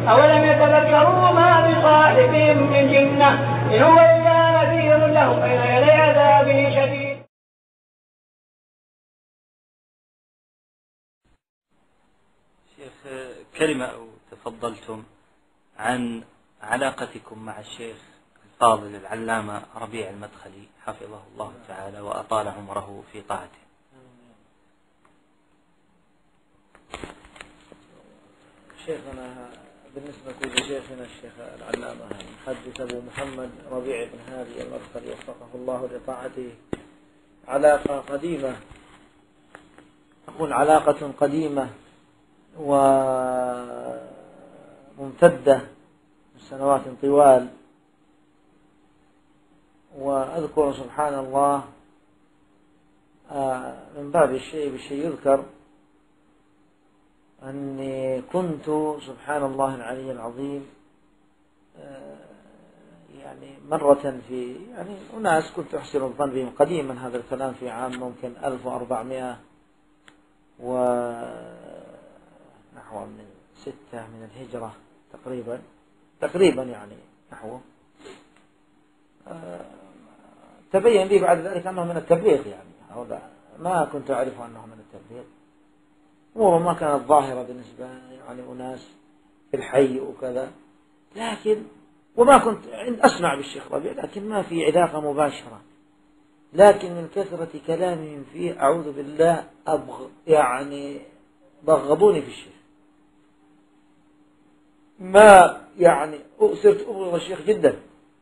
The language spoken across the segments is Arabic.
أولم يتذكروا ما بصاحبهم من جنة إن هو إلا نذير لهم بين يدي عذاب شديد. شيخ، كلمة أو تفضلتم عن علاقتكم مع الشيخ الفاضل العلامة ربيع المدخلي حفظه الله تعالى وأطال عمره في طاعته. شيخنا بالنسبة لشيخنا الشيخ العلامة المحدث أبو محمد ربيع بن هادي المدخلي وفقه الله لطاعته علاقة قديمة، أقول علاقة قديمة وممتدة من سنوات طوال. وأذكر سبحان الله من باب الشيء بالشيء يذكر أني كنت سبحان الله العلي العظيم يعني مرة في يعني أناس كنت أحسن الظن بهم قديما، هذا الكلام في عام ممكن 1400 ونحو من 6 من الهجرة تقريبا يعني نحوه. تبين لي بعد ذلك أنه من التبليغ، يعني هذا ما كنت أعرف أنه من التبليغ، وما كانت ظاهرة بالنسبة يعني أناس في الحي وكذا، لكن وما كنت أسمع بالشيخ ربيع لكن ما في علاقة مباشرة، لكن من كثرة كلامهم فيه أعوذ بالله يعني بغضوني في الشيخ، ما يعني صرت أبغض الشيخ جدا،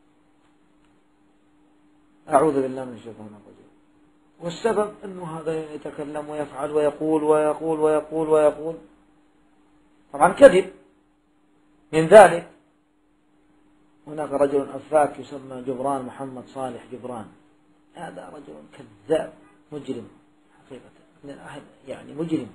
أعوذ بالله من الشيطان الرجيم. والسبب أنه هذا يتكلم ويفعل ويقول ويقول ويقول ويقول، طبعا كذب. من ذلك هناك رجل أفاك يسمى جبران، محمد صالح جبران، هذا رجل كذاب مجرم حقيقة، من الأهل يعني مجرم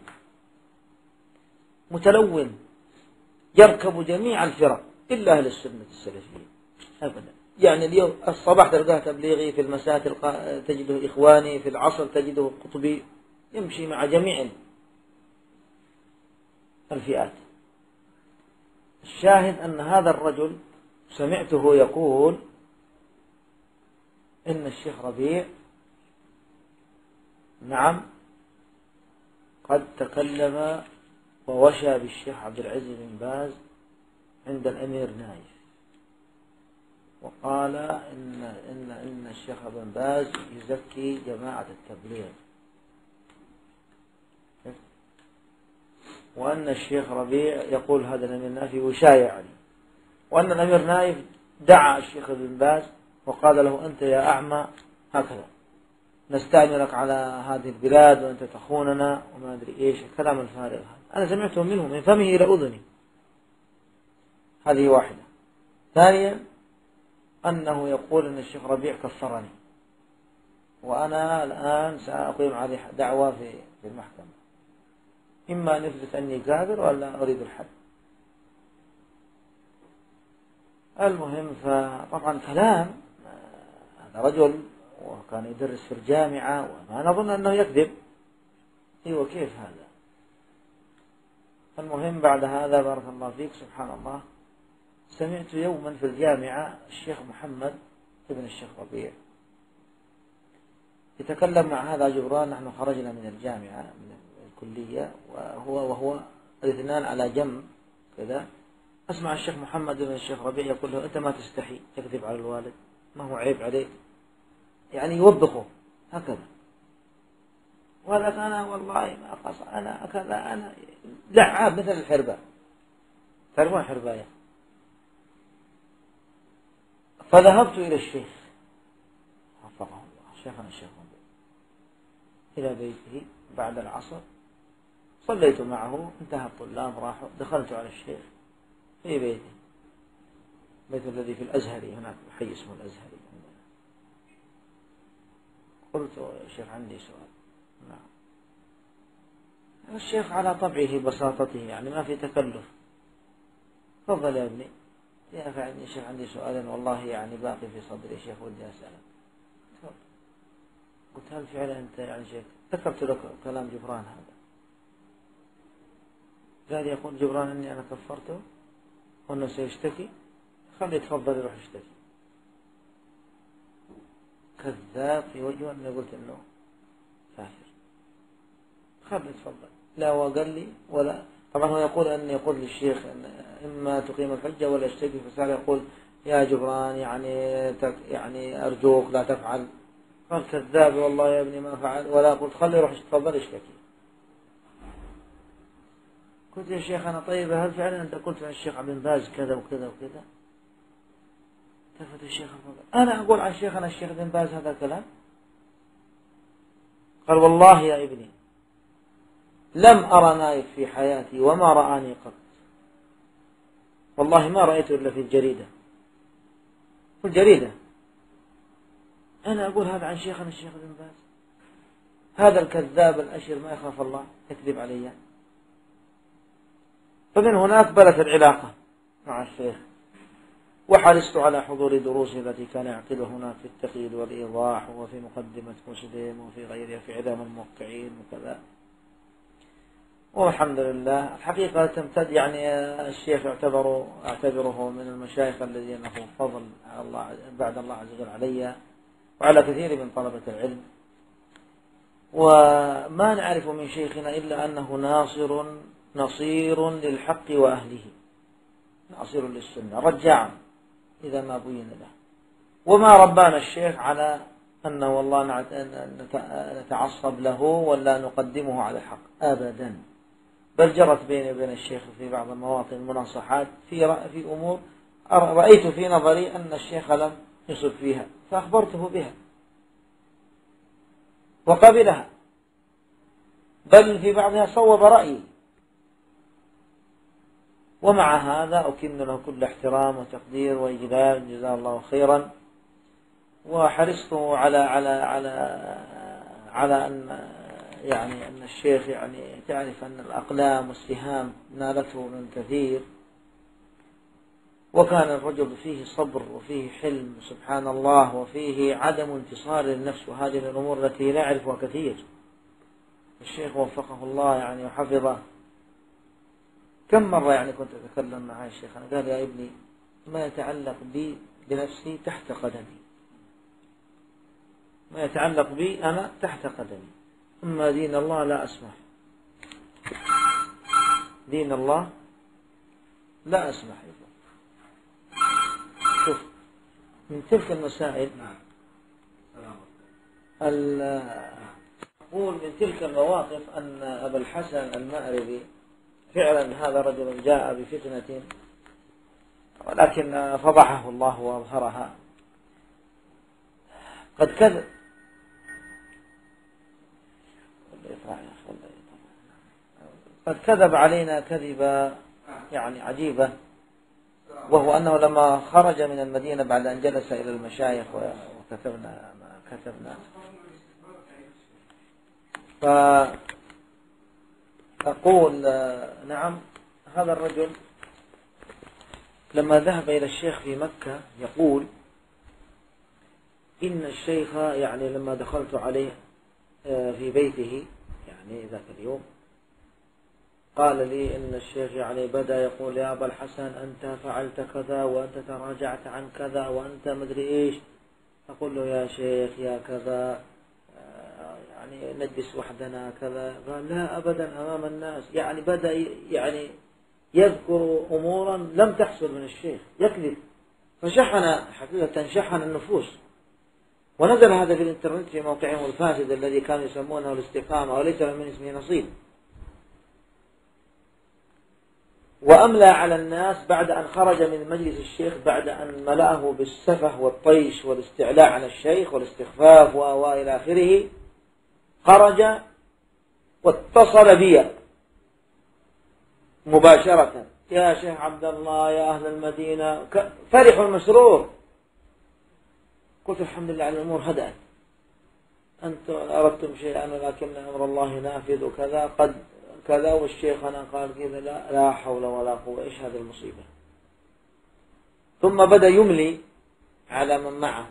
متلون، يركب جميع الفرق إلا أهل السنة السلفيين أبدا. يعني اليوم الصباح تلقاه تبليغي، في المساء تجده إخواني، في العصر تجده قطبي، يمشي مع جميع الفئات. الشاهد أن هذا الرجل سمعته يقول إن الشيخ ربيع نعم قد تكلم ووشى بالشيخ عبد العزيز بن باز عند الأمير نايف، وقال إن الشيخ ابن باز يزكي جماعة التبليغ، وأن الشيخ ربيع يقول هذا الأمير نايف وشايع عليه، وأن الأمير نايف دعا الشيخ ابن باز وقال له أنت يا أعمى هكذا نستأمرك على هذه البلاد وأنت تخوننا وما أدري إيش الكلام الفارغ هذا. أنا سمعته منه من فمه إلى أذني. هذه واحدة. ثانيا أنه يقول أن الشيخ ربيع كفرني، وأنا الآن سأقيم عليه دعوة في المحكمة، إما أن يثبت أني كافر ولا أريد الحد. المهم فطبعا كلام هذا رجل وكان يدرس في الجامعة وما نظن أنه يكذب. أيوة كيف هذا؟ المهم بعد هذا بارك الله فيك سبحان الله سمعت يوما في الجامعة الشيخ محمد ابن الشيخ ربيع يتكلم مع هذا جبران. نحن خرجنا من الجامعة من الكلية وهو الاثنان على جنب كذا، أسمع الشيخ محمد ابن الشيخ ربيع يقول له أنت ما تستحي تكذب على الوالد؟ ما هو عيب عليك؟ يعني يوبخه هكذا. ولك أنا والله ما قص أنا كذا أنا لعاب مثل الحربة، تعرفون حرباية. فذهبت إلى الشيخ حفظه الله شيخنا الشيخ ربيع إلى بيته بعد العصر، صليت معه، انتهى الطلاب راحوا، دخلت على الشيخ في بيته، بيت الذي في الأزهري هناك حي اسمه الأزهري. قلت يا شيخ عندي سؤال. نعم. الشيخ على طبعه بساطته يعني ما في تكلف. تفضل يا ابني. يا أخي عندي شيخ عندي سؤال والله يعني باقي في صدري شيخ ودي أسألك. تفضل. قلت هل فعلا أنت يعني شيخ ذكرت لك كلام جبران هذا؟ قال يقول جبران أني أنا كفرته. وأنه سيشتكي، خليه يتفضل يروح يشتكي. كذاب في وجهه أنه قلت أنه كافر، خليه يتفضل. لا هو قال لي ولا، طبعا هو يقول أن يقول للشيخ أن إما تقيم الحجة ولا يشتكي، فصار يقول يا جبران يعني أرجوك لا تفعل. قال كذاب والله يا ابني ما فعل، ولا قلت خليه يروح يتفضل يشتكي. قلت يا شيخ أنا طيب هل فعلا أنت قلت عن الشيخ عبد باز كذا وكذا وكذا؟ التفت الشيخ الفضل أنا أقول عن شيخنا الشيخ بن باز هذا الكلام؟ قال والله يا ابني لم أرى نايف في حياتي وما رآني قط، والله ما رأيته إلا في الجريدة، في الجريدة. أنا أقول هذا عن شيخنا الشيخ بن باز، هذا الكذاب الأشر ما يخاف الله يكذب علي. فمن هناك بدأت العلاقة مع الشيخ، وحرصت على حضور دروسه التي كان يعقدها هناك في التقييد والإيضاح وفي مقدمة مسلم وفي غيرها في إعلام الموقعين وكذا. والحمد لله الحقيقة تمتد، يعني الشيخ أعتبره من المشايخ الذين له فضل على الله بعد الله عز وجل علي وعلى كثير من طلبة العلم. وما نعرف من شيخنا إلا أنه نصير للحق وأهله، ناصر للسنة رجاع إذا ما بين له. وما ربانا الشيخ على أنه والله نتعصب له ولا نقدمه على الحق أبدا، بل جرت بيني وبين الشيخ في بعض المواطن المناصحات في أمور رأيت في نظري أن الشيخ لم يصب فيها، فأخبرته بها وقبلها، بل في بعضها صوب رأيي. ومع هذا أكن له كل احترام وتقدير وإجلال جزاه الله خيرا. وحرصت على أن الشيخ تعرف أن الأقلام والسهام نالته من كثير، وكان الرجل فيه صبر وفيه حلم سبحان الله وفيه عدم انتصار للنفس، وهذه الأمور التي لا يعرفها كثير. الشيخ وفقه الله وحفظه. كم مرة كنت أتكلم مع الشيخ قال يا ابني ما يتعلق بي بنفسي تحت قدمي، ما يتعلق بي أنا تحت قدمي، أما دين الله لا أسمح، دين الله لا أسمح. شوف من تلك المسائل أقول من تلك المواقف أن أبا الحسن المأربي فعلا هذا رجل جاء بفتنة ولكن فضحه الله وأظهرها. قد كذب علينا كذبة عجيبة، وهو أنه لما خرج من المدينة بعد أن جلس إلى المشايخ وكتبنا ما كتبنا، فأقول نعم هذا الرجل لما ذهب إلى الشيخ في مكة يقول إن الشيخ لما دخلت عليه في بيته ذاك اليوم قال لي إن الشيخ بدأ يقول يا أبا الحسن أنت فعلت كذا وأنت تراجعت عن كذا وأنت مدري إيش. أقول له يا شيخ يا كذا نجلس وحدنا كذا. قال لا أبدا أمام الناس، بدأ يذكر أمورا لم تحصل من الشيخ، يكذب. فشحن حقيقة شحن النفوس، ونزل هذا في الانترنت في موقعهم الفاسد الذي كانوا يسمونه الاستقامة وليس من اسمه نصيب. وأملى على الناس بعد أن خرج من مجلس الشيخ، بعد أن ملأه بالسفه والطيش والاستعلاء على الشيخ والاستخفاف وإلى آخره، خرج واتصل بي مباشرة يا شيخ عبد الله يا أهل المدينة، فرح مسرور. قلت الحمد لله على الأمور هدأت، أنتم أردتم شيئا ولكن أمر الله نافذ وكذا قد كذا، والشيخ أنا قال كذا، لا حول ولا قوة، إيش هذه المصيبة. ثم بدأ يملي على من معه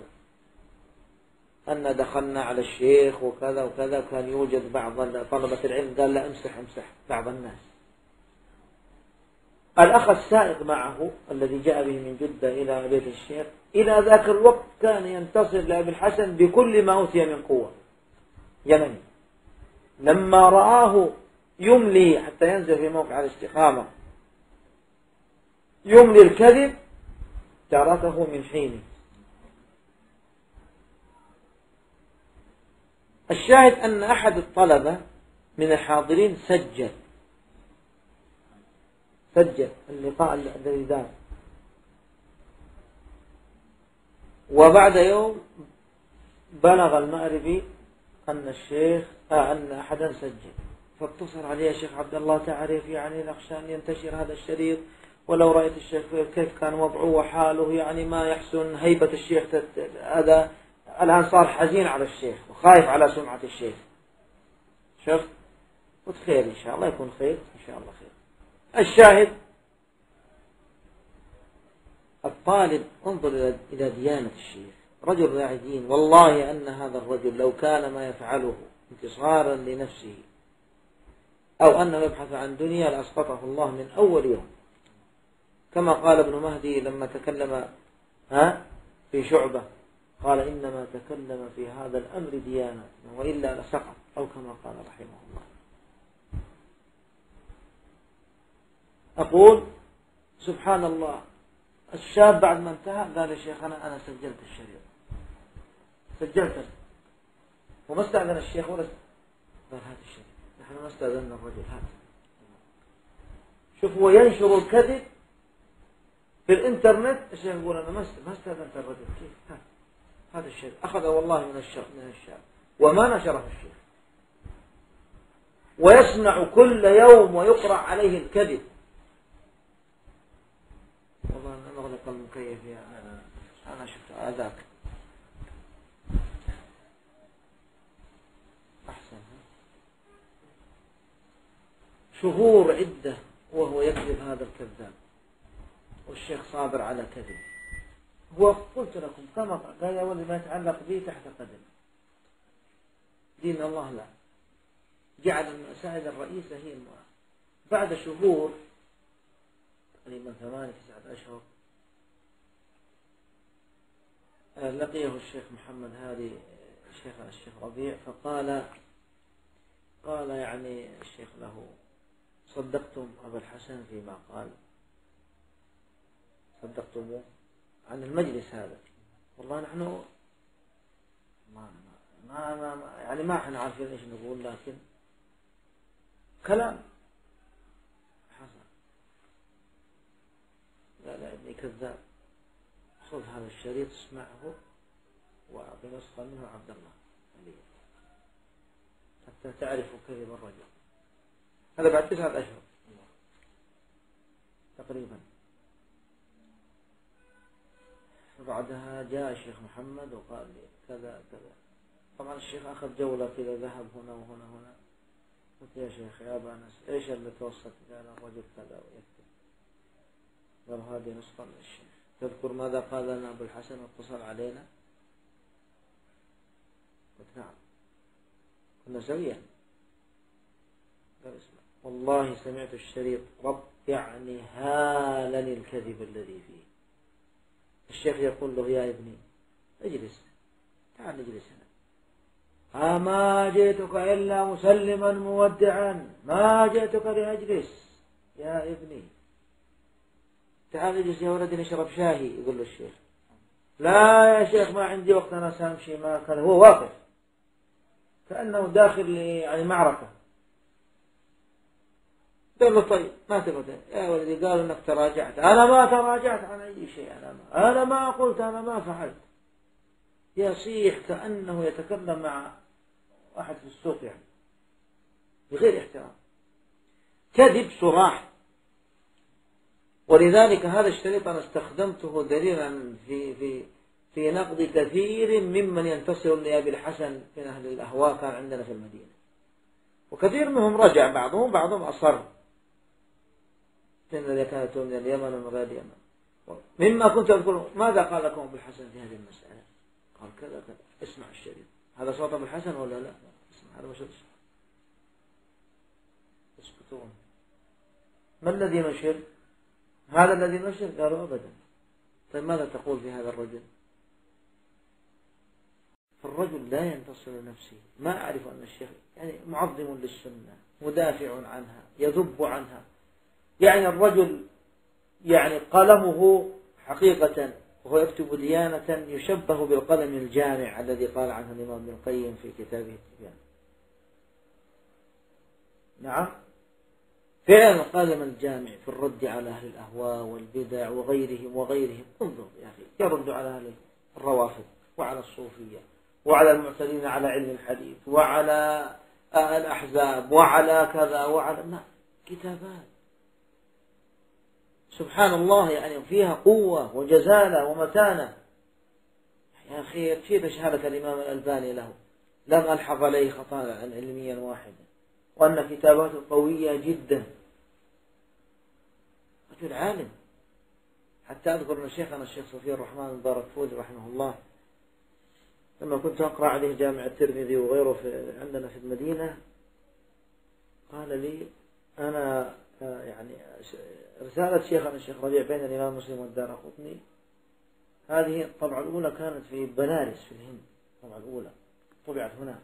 أن دخلنا على الشيخ وكذا وكذا، كان يوجد بعض طلبة العلم قال لا امسح بعض الناس. الأخ السائق معه الذي جاء به من جدة إلى بيت الشيخ إلى ذاك الوقت كان ينتصر لأبي الحسن بكل ما أوتي من قوة يمني. لما رآه يملي حتى ينزل في موقع الاستقامة يملي الكذب تركه من حينه. الشاهد أن أحد الطلبة من الحاضرين سجل اللقاء الذي دار، وبعد يوم بلغ المأربي أن أحدا سجل، فاتصل عليه الشيخ عبد الله تعرف يعني نخشى أن ينتشر هذا الشريط، ولو رأيت الشيخ كيف كان وضعه وحاله يعني ما يحسن هيبة الشيخ هذا الآن صار حزين على الشيخ وخايف على سمعة الشيخ. شوف قلت خير إن شاء الله يكون خير إن شاء الله خير. الشاهد الطالب انظر إلى ديانة الشيخ، رجل راعي دين. والله أن هذا الرجل لو كان ما يفعله انتصارا لنفسه أو أنه يبحث عن دنيا لأسقطه الله من أول يوم، كما قال ابن مهدي لما تكلم في شعبة قال إنما تكلم في هذا الأمر ديانة وإلا لسقط، أو كما قال رحمه الله. أقول سبحان الله، الشاب بعد ما انتهى قال يا شيخ أنا سجلت الشريط، سجلت وما استأذن الشيخ ولا قال هذا الشريط، نحن ما استأذننا الرجل هذا. شوف هو ينشر الكذب في الإنترنت، الشيخ يقول أنا ما استأذنت الرجل، كيف هذا الشيء أخذ والله من الشاب وما نشره الشيخ، ويسمع كل يوم ويقرأ عليه الكذب. والله أنا أغلق المكيف يا أنا شفت هذاك أحسن. شهور عدة وهو يكذب هذا الكذاب، والشيخ صابر على كذب. هو قلت لكم كما قال يا ولد ما يتعلق به تحت قدم دين الله، لا جعل المسائل الرئيسة هي المرأة. بعد شهور تقريبا 8-9 أشهر لقيه الشيخ محمد هادي شيخنا الشيخ ربيع، قال يعني الشيخ له صدقتم أبا الحسن فيما قال، صدقتموه عن المجلس هذا؟ والله نحن يعني ما احنا عارفين ايش نقول، لكن كلام حسن. لا ابني كذاب، خذ هذا الشريط اسمعه وأعطي نسخة منه عبد الله حتى تعرفوا كذب الرجل. هذا بعد 9 أشهر تقريبا. بعدها جاء الشيخ محمد وقال لي كذا كذا. طبعا الشيخ أخذ جولة كذا، ذهب هنا وهنا هنا. قلت يا شيخ يا أبا أنس إيش اللي توصلت؟ قال الرجل كذا ويكتب. قال هذه نسخة من الشيخ. تذكر ماذا قال لنا أبو الحسن واتصل علينا؟ قلت نعم كنا سويا. قال اسمع والله سمعت الشريط رب يعني هالني الكذب الذي فيه. الشيخ يقول له يا ابني اجلس، تعال نجلس هنا. ما جئتك إلا مسلما مودعا، ما جئتك لأجلس يا ابني، تعال اجلس يا ولدي نشرب شاهي. يقول له الشيخ لا يا شيخ ما عندي وقت، أنا سامشي ما كان. هو واقف كأنه داخل يعني معركة. قال له طيب ما تبغى يا ولدي؟ قال انك تراجعت. انا ما تراجعت عن اي شيء، انا ما قلت، انا ما فعلت. يصيح كأنه يتكلم مع واحد في السوق يعني بغير احترام، كذب صراح. ولذلك هذا الشريط أنا استخدمته دليلا في نقد كثير ممن ينتصر لأبي الحسن من أهل الأهواء كان عندنا في المدينة، وكثير منهم رجع، بعضهم أصر من الذين كانوا من اليمن ومن غير اليمن. مما كنت أقول ماذا قال لكم أبو الحسن في هذه المسألة؟ قال كذا كذا. اسمع الشريط، هذا صوت أبو الحسن ولا لا؟ اسمع هذا مش اسكتون. ما الذي نشر؟ هذا الذي نشر؟ قالوا أبدا. طيب ماذا تقول في هذا الرجل؟ فالرجل لا ينتصر لنفسه، ما أعرف أن الشيخ يعني معظم للسنة، مدافع عنها، يذب عنها. يعني الرجل يعني قلمه حقيقة وهو يكتب ديانة يشبه بالقلم الجامع الذي قال عنه الإمام ابن القيم في كتابه التبيان. نعم، فعلا القلم الجامع في الرد على أهل الأهواء والبدع وغيرهم. انظر يا أخي، يرد على أهل الروافض وعلى الصوفية وعلى المعتدين على علم الحديث وعلى الأحزاب وعلى كذا وعلى كتابات سبحان الله يعني فيها قوة وجزالة ومتانة. يا أخي يكفي شهادة الإمام الألباني له لم ألحظ عليه خطأ علميا واحدا، وأن كتاباته قوية جدا. رجل عالم. حتى أذكر أن شيخنا الشيخ صفي الرحمن الباركفوري رحمه الله لما كنت أقرأ عليه جامع الترمذي وغيره عندنا في المدينة قال لي أنا يعني رسالة شيخنا الشيخ ربيع بين الإمام مسلم والدارقطني هذه الطبعة الأولى كانت في بنارس في الهند، الطبعة الأولى طبعت هناك.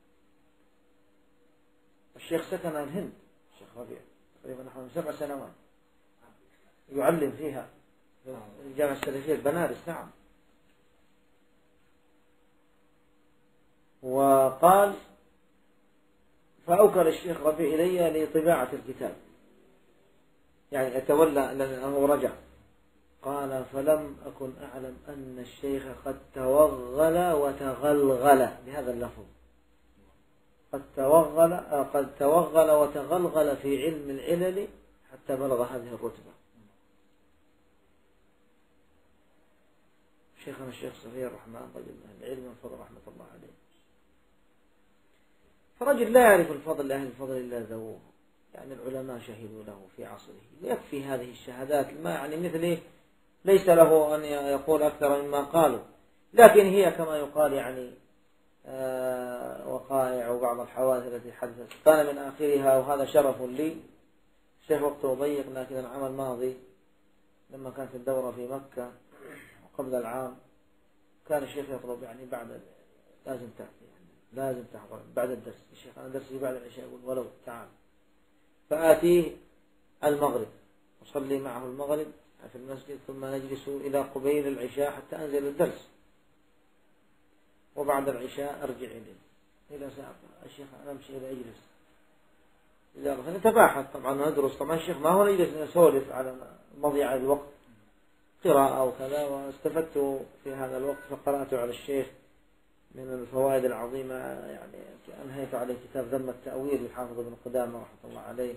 الشيخ سكن الهند الشيخ ربيع تقريبا نحو 7 سنوات يعلم فيها في الجامعة السلفية بنارس. نعم. وقال فأوكل الشيخ ربيع إلي لطباعة الكتاب، يعني أتولى لأنه رجع. قال فلم أكن أعلم أن الشيخ قد توغل وتغلغل بهذا اللفظ، قد توغل وتغلغل في علم العلل حتى بلغ هذه الرتبة. شيخنا الشيخ صفي الرحمن رجل العلم والفضل رحمة الله عليه، فرجل لا يعرف الفضل لأهل الفضل إلا ذووه. يعني العلماء شهدوا له في عصره، يكفي هذه الشهادات. ما يعني مثله ليس له أن يقول أكثر مما قالوا، لكن هي كما يقال يعني وقائع وبعض الحوادث التي حدثت كان من آخرها. وهذا شرف لي. الشيخ وقته ضيق، لكن العام الماضي لما كانت الدورة في مكة وقبل العام كان الشيخ يطلب يعني بعد لازم تأتي، يعني لازم تحضر بعد الدرس. الشيخ أنا درسي بعد العشاء يقول ولو تعال، فآتيه المغرب أصلي معه المغرب في المسجد ثم نجلس إلى قبيل العشاء حتى أنزل الدرس، وبعد العشاء أرجع إلى ساعة. الشيخ أنا أمشي إلى أجلس إذا فنتباحث طبعا ندرس. طبعا الشيخ ما هو نجلس نسولف على مضيع الوقت قراءة وكذا. واستفدت في هذا الوقت فقرأت على الشيخ من الفوائد العظيمة، يعني أنهيت عليه كتاب ذم التأويل للحافظ ابن قدامة رحمة الله عليه،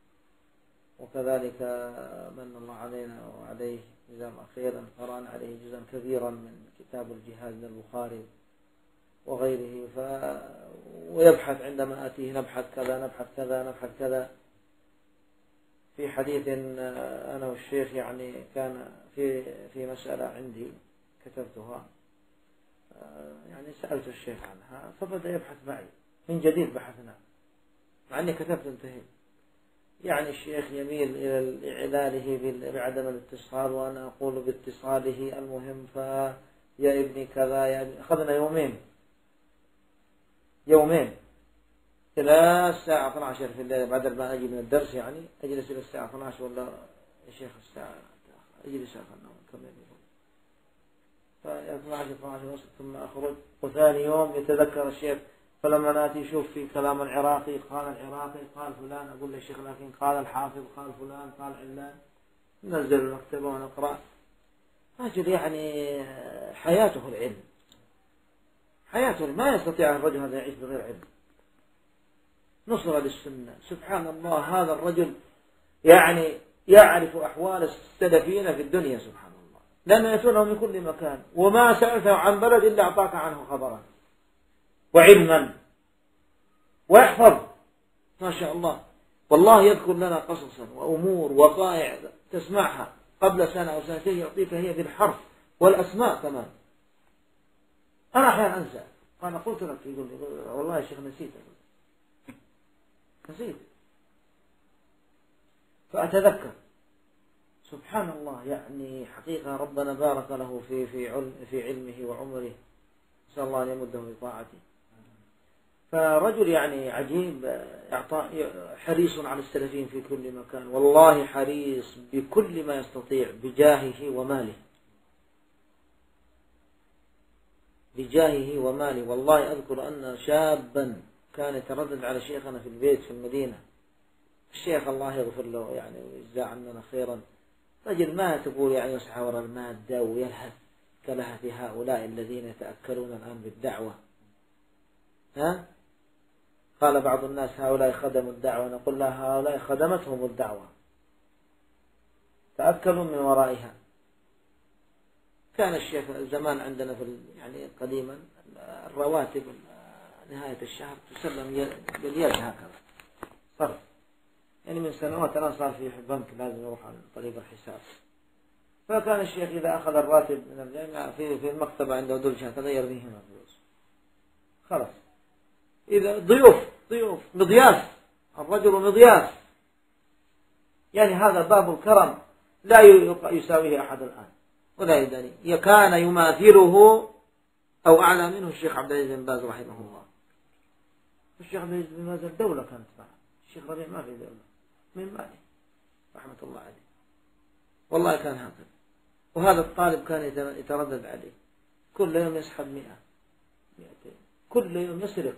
وكذلك من الله علينا وعليه جزاهم خيرا قرأنا عليه جزءا كبيرا من كتاب الجهاد من البخاري وغيره. ويبحث عندما أتيه نبحث كذا في حديث أنا والشيخ يعني كان في مسألة عندي كتبتها، يعني سألت الشيخ عنها فبدأ يبحث معي من جديد. بحثنا مع أني كتبت انتهيت. يعني الشيخ يميل إلى إعلاله بعدم الاتصال وأنا أقول باتصاله. المهم يا ابني كذا يا ابني. أخذنا يومين إلى الساعة 12 في الليل بعد ما أجي من الدرس، يعني أجلس إلى الساعة 12 ولا الشيخ الساعة أجلس كم يوم 12 ونصف ثم أخرج. وثاني يوم يتذكر الشيخ فلما نأتي يشوف في كلام العراقي قال العراقي قال فلان، أقول للشيخ لكن قال الحافظ قال فلان قال علان. ننزل المكتبة ونقرأ. رجل يعني حياته العلم، حياته ما يستطيع الرجل هذا يعيش بغير علم. نصر للسنة سبحان الله. هذا الرجل يعني يعرف أحوال السلفيين في الدنيا سبحان الله، لأنه يأتونه من كل مكان، وما سألته عن بلد إلا أعطاك عنه خبرا وعلما ويحفظ ما شاء الله. والله يذكر لنا قصصا وأمور وقائع تسمعها قبل سنة أو سنتين يعطيك هي بالحرف والأسماء كمان. أنا أحيانا أنسى. أنا قلت لك يقول لي والله يا شيخ نسيت. فأتذكر سبحان الله، يعني حقيقة ربنا بارك له في علمه وعمره، نسأل الله أن يمده في طاعته. فرجل يعني عجيب، حريص على السلفين في كل مكان، والله حريص بكل ما يستطيع بجاهه وماله، بجاهه وماله. والله أذكر أن شابا كان يتردد على شيخنا في البيت في المدينة، الشيخ الله يغفر له يعني ويجزاه عننا خيرا، رجل ما تقول يعني يسعى وراء المادة ويلهث كلهث هؤلاء الذين يتأكلون الآن بالدعوة. قال بعض الناس هؤلاء خدموا الدعوة، نقول لا، هؤلاء خدمتهم الدعوة، تأكلوا من ورائها. كان الشيخ زمان عندنا في يعني قديما الرواتب نهاية الشهر تسلم باليد هكذا صرف، يعني من سنوات الآن صار في بنك لازم يروح عن طريق الحساب. فكان الشيخ إذا أخذ الراتب من الجامعة في المكتبة عنده دلجة هكذا يرميه هنا فلوس خلاص. إذا ضيوف مضياف، الرجل مضياف، يعني هذا باب الكرم لا يساويه أحد الآن ولا يداني. كان يماثله أو أعلى منه الشيخ عبد العزيز بن باز رحمه الله. الشيخ عبد العزيز بن باز الدولة كانت معه، الشيخ ربيع ما في دولة من ماله رحمة الله عليه، والله كان هكذا. وهذا الطالب كان يتردد عليه، كل يوم يسحب 100 200، كل يوم يسرق.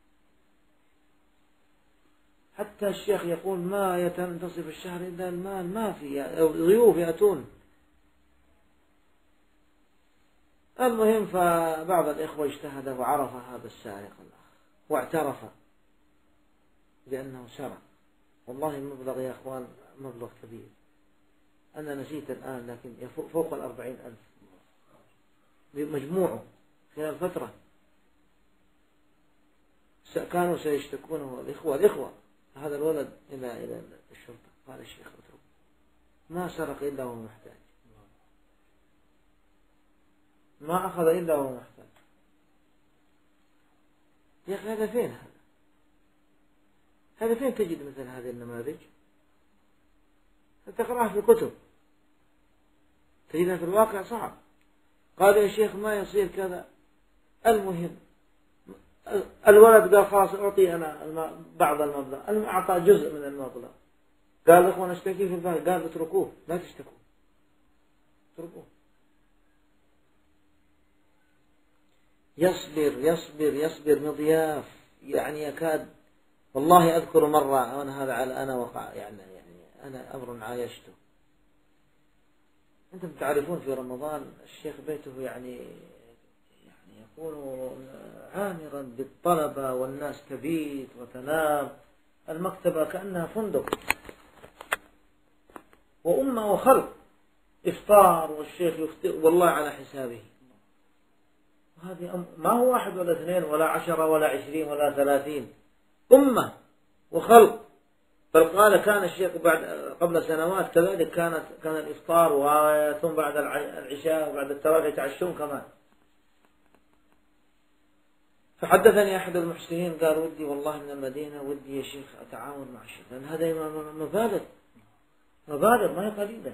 حتى الشيخ يقول ما ينتصف الشهر إلا المال، ما في ضيوف يأتون. المهم فبعض الإخوة اجتهد وعرف هذا السارق واعترف بأنه سرق. والله المبلغ يا أخوان مبلغ كبير، أنا نسيت الآن، لكن فوق 40,000 مجموعه خلال فترة. كانوا سيشتكونه الإخوة هذا الولد إلى الشرطة. قال الشيخ اتركه، ما سرق إلا وهو محتاج، ما أخذ إلا وهو محتاج. يا أخي هذا فين؟ هذا فين تجد مثل هذه النماذج؟ تقرأها في الكتب تجدها في الواقع صعب. قال يا شيخ ما يصير كذا. المهم الولد قال خلاص أعطي أنا بعض المبلغ، أعطى جزء من المبلغ. قال الأخوة نشتكي في البنك، قال اتركوه لا تشتكوا، اتركوه. يصبر مضياف، يعني يكاد. والله أذكر مرة أنا وقع يعني أنا أمر عايشته. أنتم تعرفون في رمضان الشيخ بيته يعني يكون عامرا بالطلبة والناس تبيت وتنام، المكتبة كأنها فندق، وأمة وخلق، إفطار والشيخ يفطر والله على حسابه. وهذه ما هو 1 ولا 2 ولا 10 ولا 20 ولا 30، أمة وخلق. بل قال كان الشيخ قبل سنوات كذلك كان الإفطار ثم بعد العشاء وبعد التراويح يتعشون كمان. فحدثني أحد المحسنين قال ودي والله من المدينة، ودي يا شيخ أتعاون مع الشيخ، لأن هذا مبالغ ما هي قليلة.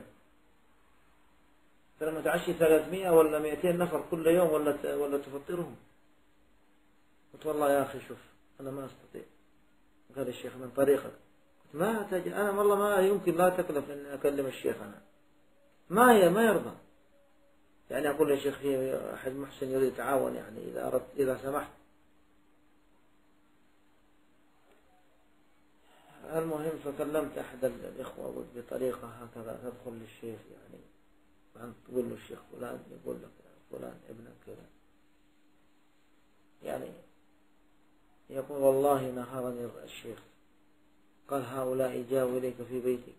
فلما تعشي 300 ولا 200 نفر كل يوم ولا تفطرهم. قلت والله يا أخي شوف أنا ما أستطيع. قال الشيخ من طريقك. قلت ما تجي أنا والله ما يمكن، لا تكلف أن أكلم الشيخ، أنا ما يرضى. يعني أقول يا شيخ في أحد محسن يريد يتعاون، يعني إذا سمحت. المهم فكلمت أحد الإخوة بطريقة هكذا تدخل للشيخ، يعني تقول له الشيخ فلان يقول لك فلان ابنك كذا، يعني يقول والله نهارني الشيخ. قال هؤلاء جاءوا إليك في بيتك؟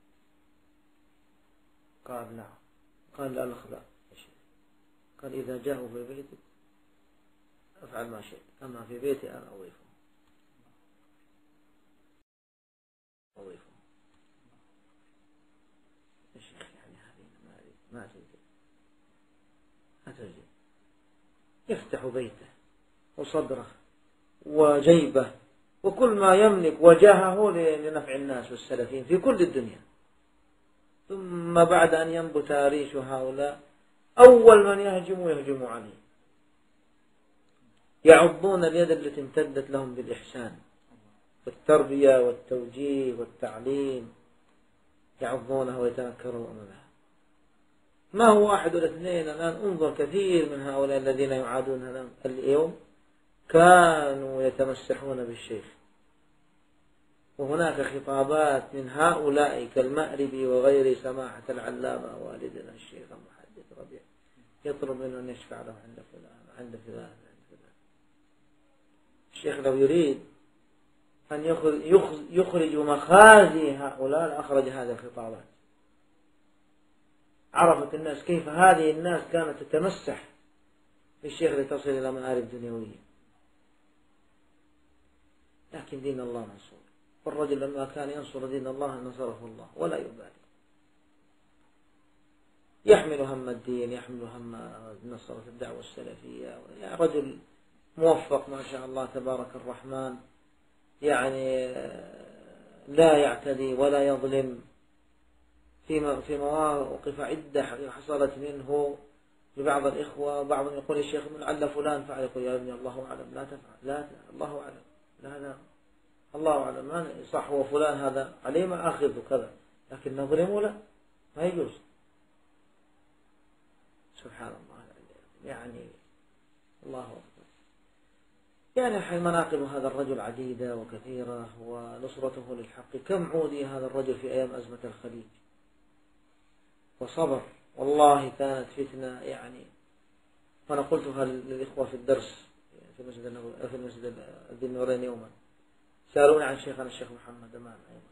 قال نعم. قال لا الأخلاق يا شيخ. قال إذا جاءوا في بيتك أفعل ما شئت، أما في بيتي أنا أضيفهم. يا شيخ يعني هذه ما تجي يفتح بيته وصدره وجيبه وكل ما يملك وجاهه لنفع الناس والسلفين في كل الدنيا، ثم ثم بعد أن ينبت ريش هؤلاء أول من يهجم عليه، يعضون اليد التي امتدت لهم بالإحسان والتربية والتوجيه والتعليم، يعضونها ويتنكرون أمامها. ما هو واحد ولا اثنين، الآن انظر كثير من هؤلاء الذين يعادون اليوم كانوا يتمسحون بالشيخ، وهناك خطابات من هؤلاء كالمأربي وغير سماحة العلامة والدنا الشيخ المحدث ربيع يطلب منه أن يشفع له عند فلان عند فلان عند فلان. الشيخ لو يريد أن يخرج مخازي هؤلاء لأخرج هذه الخطابات. عرفت الناس كيف هذه الناس كانت تتمسح بالشيخ لتصل إلى مآرب دنيوية. لكن دين الله منصور، والرجل لما كان ينصر دين الله نصره الله ولا يبالي، يحمل هم الدين، يحمل هم نصرة الدعوة السلفية. يا رجل موفق ما شاء الله تبارك الرحمن، يعني لا يعتدي ولا يظلم. في مواقف عدة حصلت منه لبعض الإخوة، بعضهم يقول يا شيخ لعل فلان فعل، يقول يا ابني الله أعلم لا تفعل، لا الله أعلم، لا الله أعلم، ما صح هو فلان هذا عليه ما أخذ كذا، لكن نظلمه لا، ما يجوز. سبحان الله، يعني الله أكبر. يعني مناقب هذا الرجل عديدة وكثيرة، ونصرته للحق. كم عودي هذا الرجل في أيام أزمة الخليج وصبر، والله كانت فتنة يعني. وأنا قلتها للإخوة في الدرس في المسجد ذي النورين يوما، سألوني عن شيخنا الشيخ محمد أمان أيضا.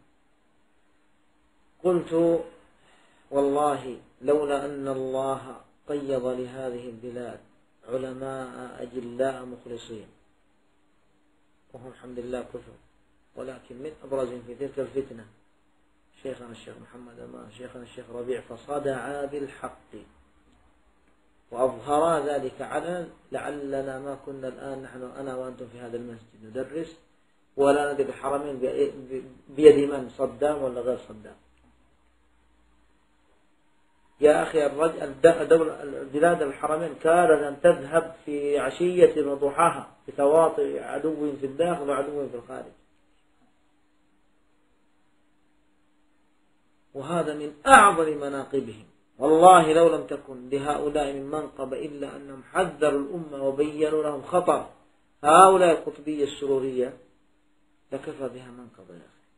قلت والله لولا أن الله قيض لهذه البلاد علماء أجلاء مخلصين، وهم الحمد لله كثر، ولكن من أبرزهم في تلك الفتنة شيخنا الشيخ محمد أمان، شيخنا الشيخ ربيع، فصدعا بالحق وأظهرا ذلك علنا، لعلنا ما كنا الآن نحن أنا وأنتم في هذا المسجد ندرس ولا ندري الحرمين بيد من، صدام ولا غير صدام. يا أخي بلاد الحرمين كادت أن تذهب في عشية وضحاها بتواطئ عدو في الداخل وعدو في الخارج، وهذا من أعظم مناقبهم. والله لو لم تكن لهؤلاء من منقب إلا أنهم حذروا الأمة وبينوا لهم خطر هؤلاء القطبية السرورية لكفى بها منقب. يا أخي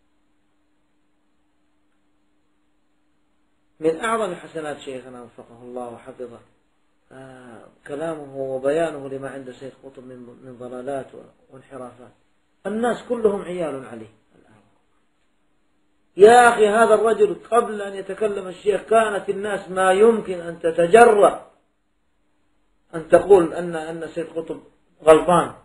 من أعظم حسنات شيخنا وفقه الله وحفظه كلامه وبيانه لما عند سيد قطب من ضلالات وانحرافات. الناس كلهم عيال عليه الآن. يا أخي هذا الرجل قبل أن يتكلم الشيخ كانت الناس ما يمكن أن تتجرأ أن تقول أن سيد قطب غلطان.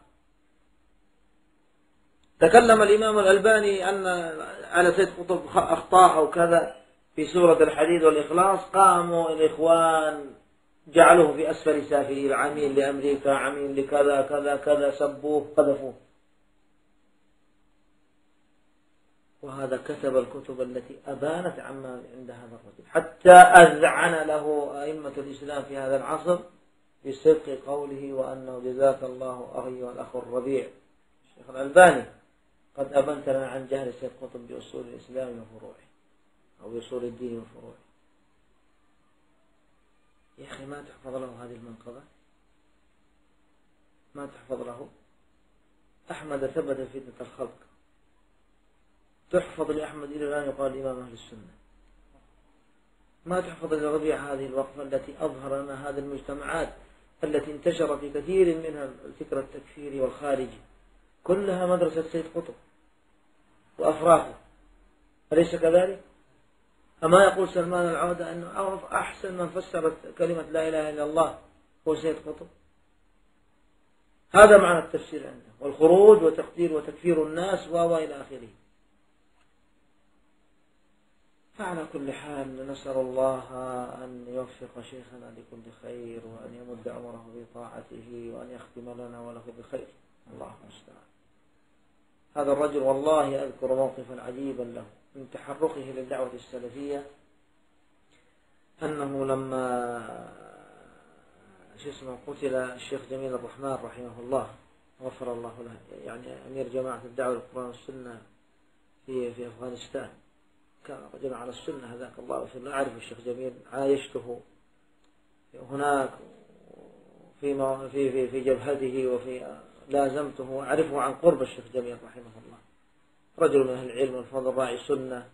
تكلم الإمام الألباني أن على سيد قطب أخطاء أو كذا في سورة الحديد والإخلاص، قاموا الإخوان جعلوه في أسفل سافلين، عميل لأمريكا، عميل لكذا كذا كذا، سبوه قذفوه. وهذا كتب الكتب التي أبانت عما عند هذا الرجل، حتى أذعن له أئمة الإسلام في هذا العصر بصدق قوله وأنه جزاك الله أيها الأخ الربيع الشيخ الألباني قد أبنت لنا عن جهل سيد قطب بأصول الإسلام وفروعه أو بأصول الدين وفروعه. يا أخي ما تحفظ له هذه المنقبة، ما تحفظ له. أحمد ثبت فتنة الخلق، تحفظ لأحمد إلى الآن يقال إمام أهل السنة. ما تحفظ لربيع هذه الوقفة التي أظهر لنا هذه المجتمعات التي انتشر في كثير منها الفكر التكفيري والخارجي، كلها مدرسة سيد قطب وأفراخه، أليس كذلك؟ أما يقول سلمان العودة أنه أحسن من فسرت كلمة لا إله إلا الله هو سيد قطب. هذا معنى التفسير عنده، والخروج وتقدير وتكفير الناس وإلى آخره. فعلى كل حال نسأل الله أن يوفق شيخنا لكل خير، وأن يمد عمره بطاعته، وأن يختم لنا وله بخير. الله المستعان. هذا الرجل والله أذكر موقفا عجيبا له من تحركه للدعوة السلفية أنه لما قتل الشيخ جميل الرحمن رحمه الله غفر الله له، يعني أمير جماعة الدعوة للقرآن والسنة في أفغانستان، كان رجل على السنة هذاك الله وفي الله. أعرف الشيخ جميل، عايشته هناك في جبهته وفي لازمته وأعرفه عن قرب الشيخ جميل رحمه الله. رجل من أهل العلم والفضل، راعي سنة،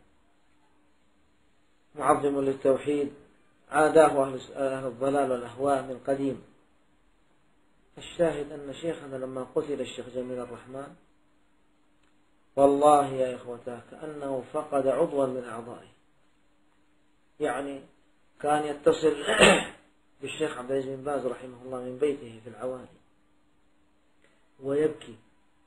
معظم للتوحيد، عاداه أهل الضلال والأهواء من قديم. الشاهد أن شيخنا لما قتل الشيخ جميل الرحمن والله يا إخوته كأنه فقد عضوا من أعضائه. يعني كان يتصل بالشيخ عبد العزيز بن باز رحمه الله من بيته في العوالي ويبكي: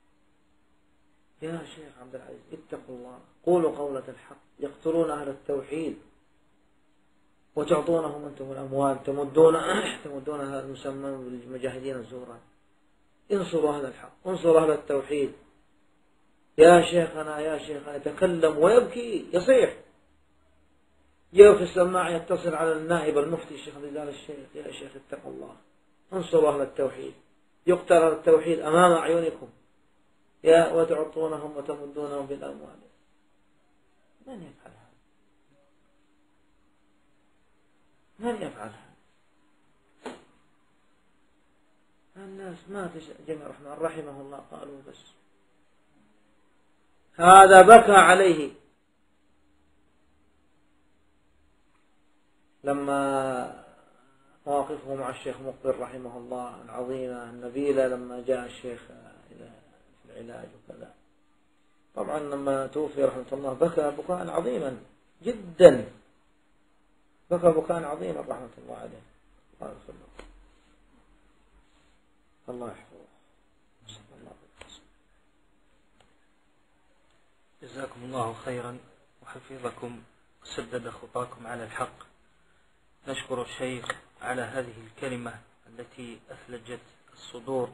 يا شيخ عبد العزيز اتقوا الله، قولوا قولة الحق، يقتلون أهل التوحيد وتعطونهم أنتم الأموال، تمدون هذا المسمى بالمجاهدين الزهراء. انصروا هذا الحق، انصروا أهل التوحيد. يا شيخنا يا شيخنا، يتكلم ويبكي يصيح. جاء في السماع يتصل على النائب المفتي الشيخ رجال الشيخ: يا شيخ اتقوا الله، انصروا أهل التوحيد، يقتل أهل التوحيد أمام أعينكم وتعطونهم وتمدونهم بالأموال. من يفعل هذا؟ من يفعل هذا؟ الناس ما جميع الرحمن رحمه الله قالوا بس هذا بكى عليه لما مواقفه مع الشيخ مقبل رحمه الله العظيمة النبيلة، لما جاء الشيخ إلى العلاج وكذا. طبعا لما توفي رحمه الله بكى بكاء عظيما جدا، بكى بكاء عظيما رحمة الله عليه. الله يحفظه. جزاكم الله خيرا وحفظكم وسدد خطاكم على الحق. نشكر الشيخ على هذه الكلمة التي أثلجت الصدور،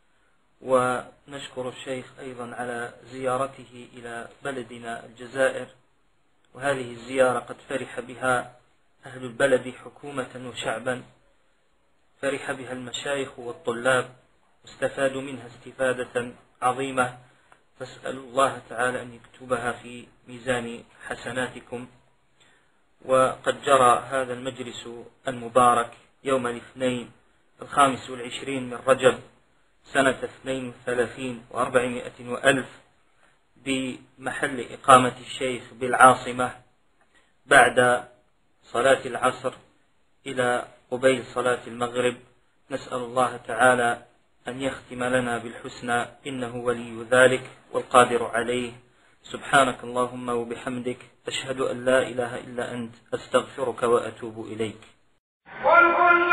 ونشكر الشيخ أيضا على زيارته إلى بلدنا الجزائر، وهذه الزيارة قد فرح بها أهل البلد حكومة وشعبا، فرح بها المشايخ والطلاب، واستفادوا منها استفادة عظيمة. فاسأل الله تعالى أن يكتبها في ميزان حسناتكم. وقد جرى هذا المجلس المبارك يوم الاثنين 25 من رجب سنة 32 و400 وألف بمحل إقامة الشيخ بالعاصمة بعد صلاة العصر إلى قبيل صلاة المغرب. نسأل الله تعالى أن يختم لنا بالحسنى، إنه ولي ذلك والقادر عليه. سبحانك اللهم وبحمدك، أشهد أن لا إله إلا أنت، أستغفرك وأتوب إليك. والكل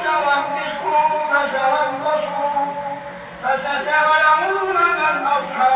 متوقف فتربصوا فستعلمون من أصحاب